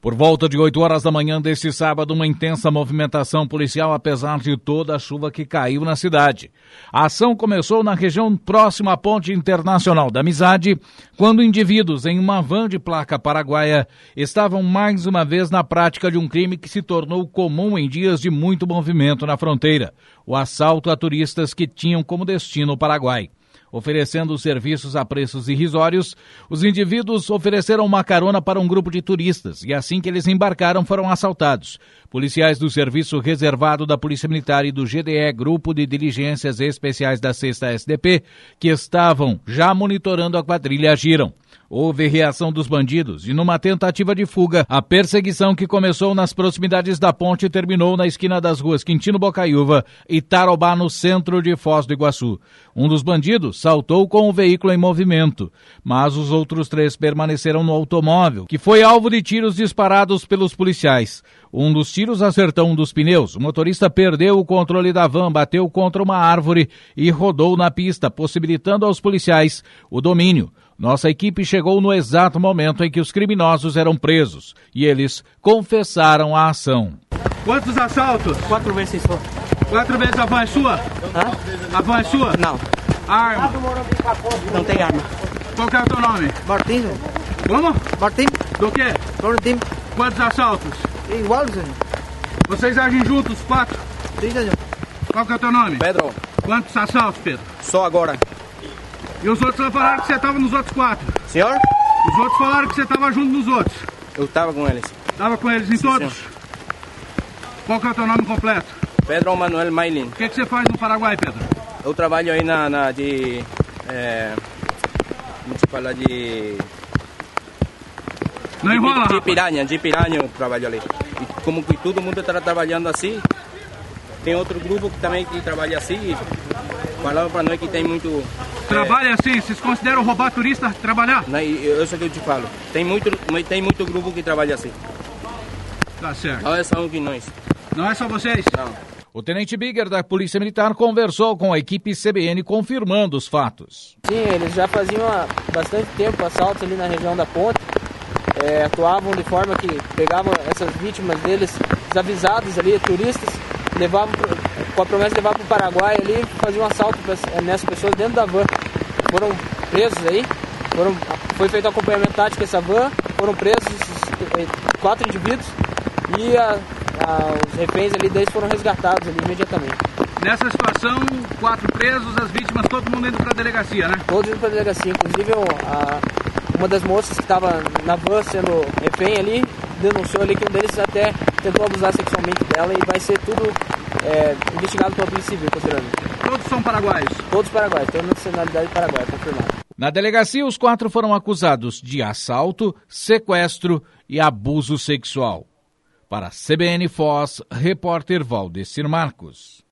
Por volta de 8 horas da manhã deste sábado, uma intensa movimentação policial, apesar de toda a chuva que caiu na cidade. A ação começou na região próxima à Ponte Internacional da Amizade, quando indivíduos em uma van de placa paraguaia estavam mais uma vez na prática de um crime que se tornou comum em dias de muito movimento na fronteira: o assalto a turistas que tinham como destino o Paraguai. Oferecendo serviços a preços irrisórios, os indivíduos ofereceram uma carona para um grupo de turistas e assim que eles embarcaram foram assaltados. Policiais do Serviço Reservado da Polícia Militar e do GDE, Grupo de Diligências Especiais da 6ª SDP, que estavam já monitorando a quadrilha, agiram. Houve reação dos bandidos e, numa tentativa de fuga, a perseguição que começou nas proximidades da ponte terminou na esquina das ruas Quintino Bocaiúva e Tarobá, no centro de Foz do Iguaçu. Um dos bandidos saltou com o veículo em movimento, mas os outros 3 permaneceram no automóvel, que foi alvo de tiros disparados pelos policiais. Um dos tiros acertou um dos pneus. O motorista perdeu o controle da van, bateu contra uma árvore e rodou na pista, possibilitando aos policiais o domínio. Nossa equipe chegou no exato momento em que os criminosos eram presos e eles confessaram a ação. Quantos assaltos? 4 vezes só. 4 vezes. A van é sua? Hã? A van é sua? Não. A arma? Não tem arma. Qual que é o teu nome? Martim. Como? Martim. Do quê? Martim. Quantos assaltos? Igual, senhor. Vocês agem juntos, 4? Sim, senhor. Qual que é o teu nome? Pedro, Quantos assaltos, Pedro? só agora. E os outros falaram que você estava nos outros 4? Senhor? Os outros falaram que você estava junto nos outros. Eu estava com eles. Estava com eles em Sim, todos? senhor. Qual que é o teu nome completo? Pedro Manuel Mailin. O que você faz no Paraguai, Pedro? Eu trabalho aí como se fala Não enrola, de piranha eu trabalho ali. E como que todo mundo está trabalhando assim, tem outro grupo que também que trabalha assim e falaram para nós que tem muito... Trabalha assim, vocês consideram roubar turista trabalhar? Eu sei que eu te falo. Tem muito grupo que trabalha assim. Tá certo. Não é só um que nós. Não é só vocês? Não. O tenente Bigger da Polícia Militar conversou com a equipe CBN confirmando os fatos. Sim, eles já faziam há bastante tempo assaltos ali na região da ponte. Atuavam de forma que pegavam essas vítimas deles desavisados ali, turistas, levavam com a promessa de levar para o Paraguai ali, faziam um assalto nessas pessoas dentro da van. Foram presos aí, foi feito um acompanhamento tático dessa van, foram presos esses 4 indivíduos e os reféns ali deles foram resgatados ali imediatamente. Nessa situação, 4 presos, as vítimas, todo mundo indo para a delegacia, né? Todos indo para a delegacia, inclusive uma das moças que estava na van sendo refém ali, denunciou ali que um deles até tentou abusar sexualmente dela e vai ser tudo investigado pela Polícia Civil, posteriormente. Todos são paraguaios? Todos paraguaios, toda nacionalidade paraguaia, confirmado. Na delegacia, os 4 foram acusados de assalto, sequestro e abuso sexual. Para a CBN Foz, repórter Valdecir Marcos.